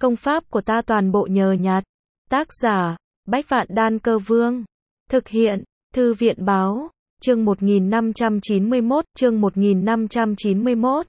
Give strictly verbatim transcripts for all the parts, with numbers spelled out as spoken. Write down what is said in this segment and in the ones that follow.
Công pháp của ta toàn bộ nhờ nhặt. Tác giả, Bách Vạn Đan Cơ Vương. Thực hiện, Thư viện Báo. Chương một nghìn năm trăm chín mươi mốt, chương một nghìn năm trăm chín mươi mốt.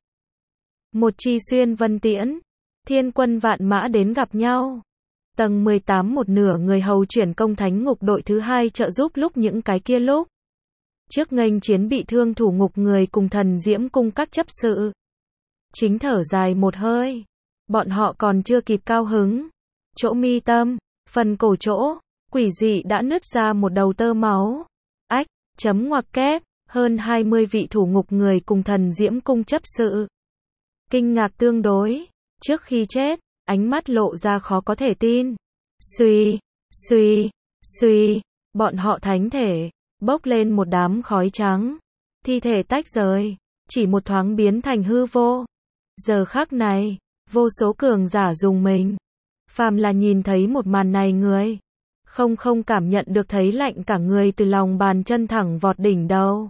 Một chi xuyên vân tiễn. Thiên quân vạn mã đến gặp nhau. Tầng mười tám một nửa người hầu chuyển công thánh ngục đội thứ hai trợ giúp lúc những cái kia lúc. Trước nghênh chiến bị thương thủ ngục người cùng thần diễm cung các chấp sự. Chính thở dài một hơi. Bọn họ còn chưa kịp cao hứng. Chỗ mi tâm, phần cổ chỗ, quỷ dị đã nứt ra một đầu tơ máu. Ách, chấm ngoặc kép, hơn hai mươi vị thủ ngục người cùng thần diễm cung chấp sự. Kinh ngạc tương đối, trước khi chết, ánh mắt lộ ra khó có thể tin. Xuy, xuy, xuy, bọn họ thánh thể, bốc lên một đám khói trắng. Thi thể tách rời, chỉ một thoáng biến thành hư vô. Giờ khắc này, vô số cường giả dùng mình. Phàm là nhìn thấy một màn này người, không không cảm nhận được thấy lạnh cả người từ lòng bàn chân thẳng vọt đỉnh đầu.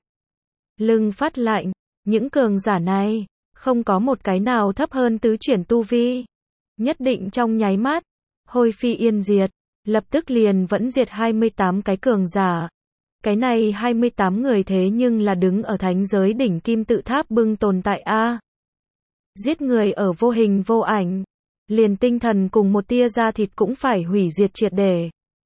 Lưng phát lạnh, những cường giả này, không có một cái nào thấp hơn tứ chuyển tu vi. Nhất định trong nháy mắt, hôi phi yên diệt, lập tức liền vẫn diệt hai mươi tám cái cường giả. Cái này hai mươi tám người thế nhưng là đứng ở thánh giới đỉnh kim tự tháp bưng tồn tại a. Giết người ở vô hình vô ảnh, liền tinh thần cùng một tia da thịt cũng phải hủy diệt triệt để.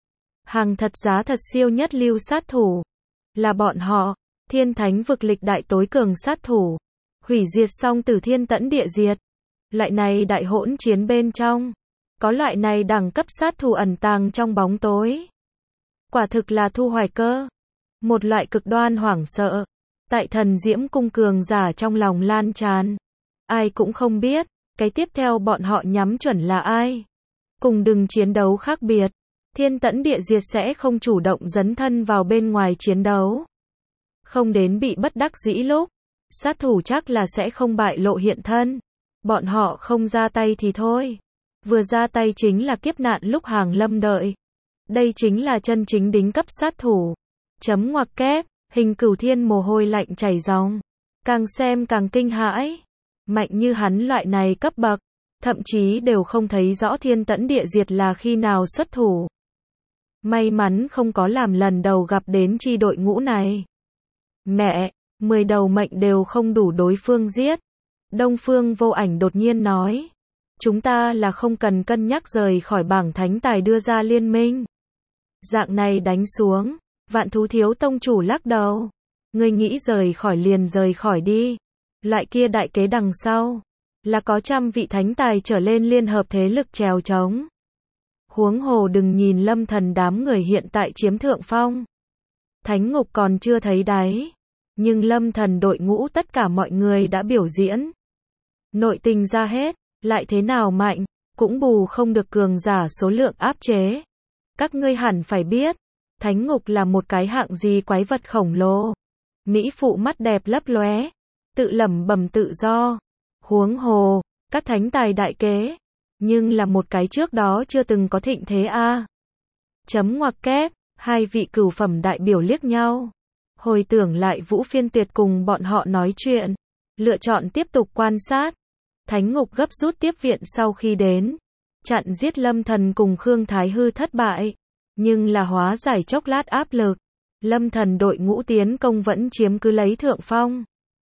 Hàng thật giá thật siêu nhất lưu sát thủ, là bọn họ, thiên thánh vực lịch đại tối cường sát thủ, hủy diệt xong từ thiên tẫn địa diệt. Loại này đại hỗn chiến bên trong, có loại này đẳng cấp sát thủ ẩn tàng trong bóng tối. Quả thực là thu hoài cơ, một loại cực đoan hoảng sợ, tại thần diễm cung cường giả trong lòng lan tràn. Ai cũng không biết, cái tiếp theo bọn họ nhắm chuẩn là ai. Cùng đừng chiến đấu khác biệt, thiên tẫn địa diệt sẽ không chủ động dấn thân vào bên ngoài chiến đấu. Không đến bị bất đắc dĩ lúc, sát thủ chắc là sẽ không bại lộ hiện thân. Bọn họ không ra tay thì thôi. Vừa ra tay chính là kiếp nạn lúc hàng lâm đợi. Đây chính là chân chính đính cấp sát thủ. Chấm ngoặc kép, hình cửu thiên mồ hôi lạnh chảy ròng. Càng xem càng kinh hãi. Mạnh như hắn loại này cấp bậc, thậm chí đều không thấy rõ thiên tẫn địa diệt là khi nào xuất thủ. May mắn không có làm lần đầu gặp đến chi đội ngũ này. Mẹ, mười đầu mệnh đều không đủ đối phương giết. Đông Phương Vô Ảnh đột nhiên nói. Chúng ta là không cần cân nhắc rời khỏi bảng thánh tài đưa ra liên minh. Dạng này đánh xuống, Vạn Thú Thiếu tông chủ lắc đầu. Ngươi nghĩ rời khỏi liền rời khỏi đi. Loại kia đại kế đằng sau, là có trăm vị thánh tài trở lên liên hợp thế lực trèo trống. Huống hồ đừng nhìn Lâm Thần đám người hiện tại chiếm thượng phong. Thánh ngục còn chưa thấy đáy. Nhưng Lâm Thần đội ngũ tất cả mọi người đã biểu diễn. Nội tình ra hết, lại thế nào mạnh, cũng bù không được cường giả số lượng áp chế. Các ngươi hẳn phải biết, thánh ngục là một cái hạng gì quái vật khổng lồ. Mỹ phụ mắt đẹp lấp lóe, tự lẩm bẩm tự do. Huống hồ, các thánh tài đại kế, nhưng là một cái trước đó chưa từng có thịnh thế a. Chấm ngoặc kép, hai vị cửu phẩm đại biểu liếc nhau. Hồi tưởng lại Vũ Phiên Tuyệt cùng bọn họ nói chuyện, lựa chọn tiếp tục quan sát. Thánh ngục gấp rút tiếp viện sau khi đến, chặn giết Lâm Thần cùng Khương Thái Hư thất bại, nhưng là hóa giải chốc lát áp lực. Lâm Thần đội ngũ tiến công vẫn chiếm cứ lấy thượng phong.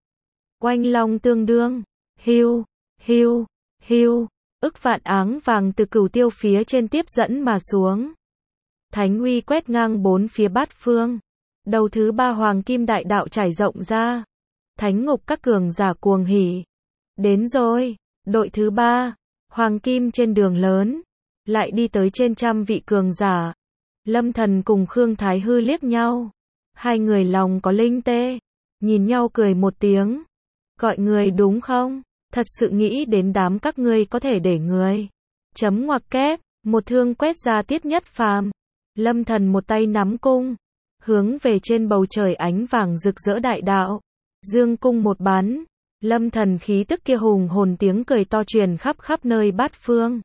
Oanh long tương đương, hiu, hiu, hiu, ức vạn áng vàng từ cửu tiêu phía trên tiếp dẫn mà xuống. Thánh uy quét ngang bốn phía bát phương. Đầu thứ ba hoàng kim đại đạo trải rộng ra. Thánh ngục các cường giả cuồng hỉ. Đến rồi, đội thứ ba, hoàng kim trên đường lớn. Lại đi tới trên trăm vị cường giả. Lâm Thần cùng Khương Thái Hư liếc nhau. Hai người lòng có linh tê. Nhìn nhau cười một tiếng. Gọi người đúng không? Thật sự nghĩ đến đám các ngươi có thể để người. Chấm ngoặc kép, một thương quét ra Tiết Nhất Phàm. Lâm Thần một tay nắm cung, hướng về trên bầu trời ánh vàng rực rỡ đại đạo. Dương cung một bắn, Lâm Thần khí tức kia hùng hồn tiếng cười to truyền khắp khắp nơi bát phương.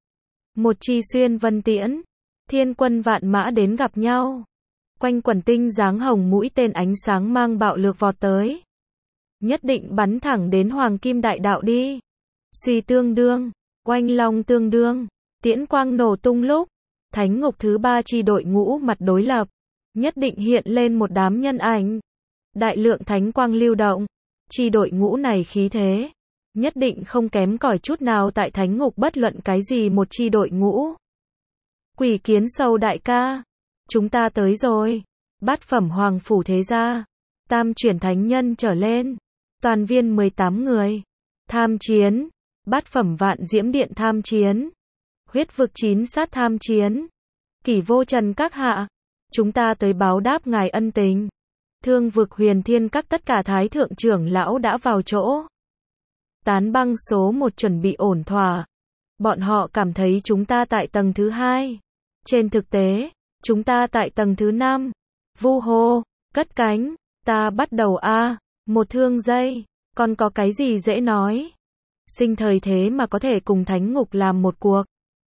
Một chi xuyên vân tiễn, thiên quân vạn mã đến gặp nhau. Quanh quẩn tinh dáng hồng mũi tên ánh sáng mang bạo lực vọt tới. Nhất định bắn thẳng đến hoàng kim đại đạo đi. Suy tương đương, oanh long tương đương, Tiễn quang nổ tung lúc, thánh ngục thứ ba chi đội ngũ mặt đối lập, nhất định hiện lên một đám nhân ảnh. Đại lượng thánh quang lưu động, chi đội ngũ này khí thế, nhất định không kém cỏi chút nào tại thánh ngục bất luận cái gì một chi đội ngũ. Quỷ kiến sâu đại ca, chúng ta tới rồi. Bát phẩm hoàng phủ thế gia, tam chuyển thánh nhân trở lên, toàn viên mười tám người. Tham chiến, bát phẩm vạn diễm điện tham chiến, huyết vực chín sát tham chiến. Kỷ vô trần các hạ, chúng ta tới báo đáp ngài ân tình. Thương vực huyền thiên các tất cả thái thượng trưởng lão đã vào chỗ. Tán băng số một chuẩn bị ổn thỏa. Bọn họ cảm thấy chúng ta tại tầng thứ hai. Trên thực tế, chúng ta tại tầng thứ năm. Vu hô, cất cánh, ta bắt đầu a, một thương dây, còn có cái gì dễ nói. Sinh thời thế mà có thể cùng thánh ngục làm một cuộc.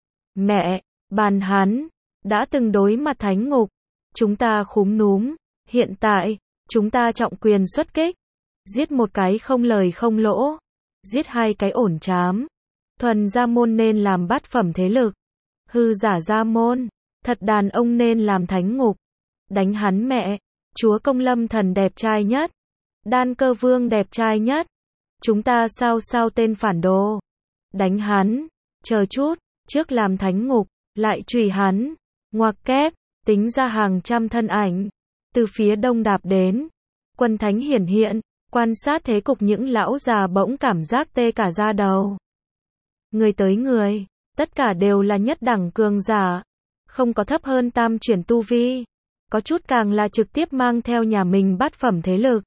Mẹ, bàn hắn, đã từng đối mặt thánh ngục, chúng ta khúm núm, hiện tại, chúng ta trọng quyền xuất kích, giết một cái không lời không lỗ, giết hai cái ổn chám. Thuần gia môn nên làm bát phẩm thế lực, hư giả gia môn, thật đàn ông nên làm thánh ngục. Đánh hắn mẹ, chúa công lâm thần đẹp trai nhất, đan cơ vương đẹp trai nhất, chúng ta sao sao tên phản đồ. Đánh hắn, chờ chút, trước làm thánh ngục, lại chùy hắn, ngoặc kép, tính ra hàng trăm thân ảnh, từ phía đông đạp đến, quân thánh hiển hiện, quan sát thế cục những lão già bỗng cảm giác tê cả da đầu. Người tới người, tất cả đều là nhất đẳng cường giả, không có thấp hơn tam chuyển tu vi. Có chút càng là trực tiếp mang theo nhà mình bát phẩm thế lực.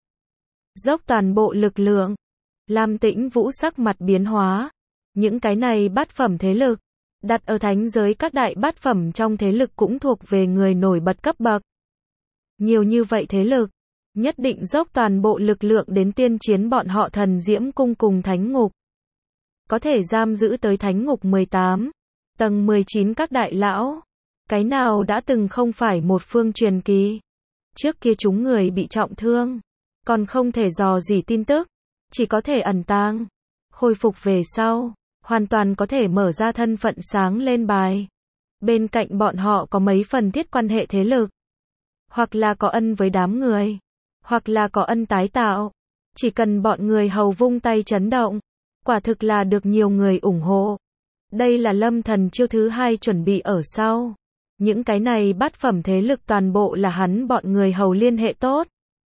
Dốc toàn bộ lực lượng. Lam Tĩnh Vũ sắc mặt biến hóa. Những cái này bát phẩm thế lực, đặt ở thánh giới các đại bát phẩm trong thế lực cũng thuộc về người nổi bật cấp bậc. Nhiều như vậy thế lực, nhất định dốc toàn bộ lực lượng đến tiên chiến bọn họ thần diễm cung cùng thánh ngục. Có thể giam giữ tới thánh ngục mười tám, tầng mười chín các đại lão. Cái nào đã từng không phải một phương truyền kỳ. Trước kia chúng người bị trọng thương, còn không thể dò dỉ tin tức, chỉ có thể ẩn tàng. Khôi phục về sau, hoàn toàn có thể mở ra thân phận sáng lên bài. Bên cạnh bọn họ có mấy phần thiết quan hệ thế lực, hoặc là có ân với đám người, hoặc là có ân tái tạo. Chỉ cần bọn người hầu vung tay chấn động, quả thực là được nhiều người ủng hộ. Đây là lâm thần chiêu thứ hai chuẩn bị ở sau. Những cái này bát phẩm thế lực toàn bộ là hắn bọn người hầu liên hệ tốt,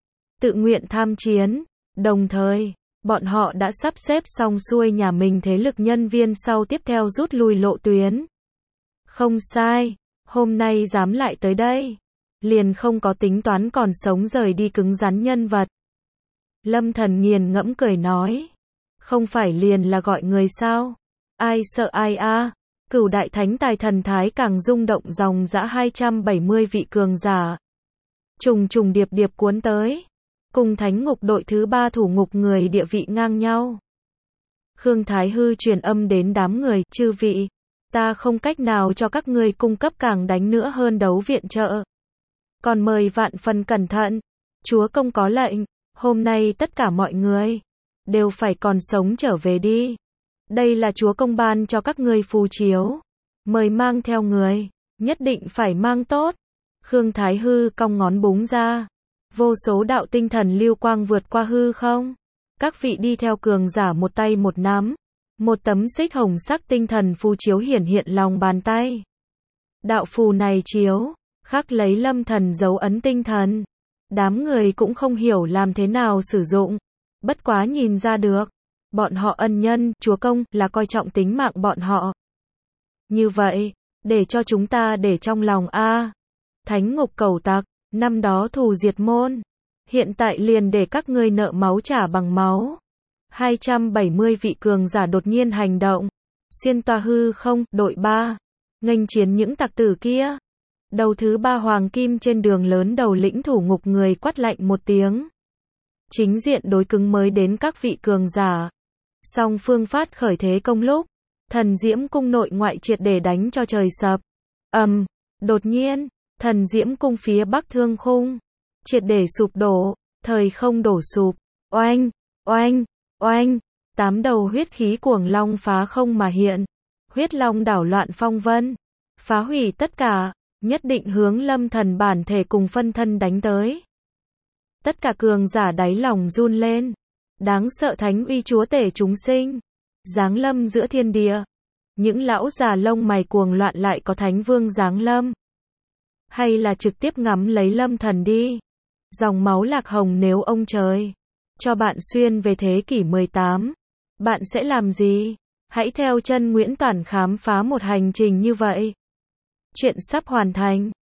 tự nguyện tham chiến, đồng thời, bọn họ đã sắp xếp xong xuôi nhà mình thế lực nhân viên sau tiếp theo rút lui lộ tuyến. Không sai, hôm nay dám lại tới đây, liền không có tính toán còn sống rời đi cứng rắn nhân vật. Lâm Thần nghiền ngẫm cười nói, không phải liền là gọi người sao, ai sợ ai a. Cửu đại thánh tài thần thái càng rung động dòng dã hai trăm bảy mươi vị cường giả. Trùng trùng điệp điệp cuốn tới. Cùng thánh ngục đội thứ ba thủ ngục người địa vị ngang nhau. Khương Thái Hư truyền âm đến đám người, chư vị, ta không cách nào cho các ngươi cung cấp càng đánh nữa hơn đấu viện trợ. Còn mời vạn phần cẩn thận, chúa công có lệnh, hôm nay tất cả mọi người, đều phải còn sống trở về đi. Đây là chúa công ban cho các ngươi phù chiếu. Mời mang theo người, nhất định phải mang tốt. Khương Thái Hư cong ngón búng ra. Vô số đạo tinh thần lưu quang vượt qua hư không. Các vị đi theo cường giả một tay một nắm. Một tấm xích hồng sắc tinh thần phù chiếu hiển hiện lòng bàn tay. Đạo phù này chiếu, khắc lấy lâm thần dấu ấn tinh thần. Đám người cũng không hiểu làm thế nào sử dụng. Bất quá nhìn ra được. Bọn họ ân nhân, chúa công, là coi trọng tính mạng bọn họ. Như vậy, để cho chúng ta để trong lòng a. Thánh ngục cẩu tặc, năm đó thù diệt môn. Hiện tại liền để các ngươi nợ máu trả bằng máu. hai trăm bảy mươi vị cường giả đột nhiên hành động. Xuyên toa hư không, đội ba. Nghênh chiến những tặc tử kia. Đầu thứ ba hoàng kim trên đường lớn đầu lĩnh thủ ngục người quát lạnh một tiếng. Chính diện đối cứng mới đến các vị cường giả. Song phương phát khởi thế công lúc, thần diễm cung nội ngoại triệt để đánh cho trời sập. Ầm, um, đột nhiên, thần diễm cung phía bắc thương khung, triệt để sụp đổ, thời không đổ sụp, oanh, oanh, oanh, tám đầu huyết khí cuồng long phá không mà hiện, huyết long đảo loạn phong vân, phá hủy tất cả, nhất định hướng Lâm Thần bản thể cùng phân thân đánh tới. Tất cả cường giả đáy lòng run lên, đáng sợ thánh uy chúa tể chúng sinh, giáng lâm giữa thiên địa. Những lão già lông mày cuồng loạn lại có thánh vương giáng lâm. Hay là trực tiếp ngắm lấy Lâm Thần đi. Dòng máu lạc hồng nếu ông trời cho bạn xuyên về thế kỷ mười tám, bạn sẽ làm gì? Hãy theo chân Nguyễn Toản khám phá một hành trình như vậy. Chuyện sắp hoàn thành.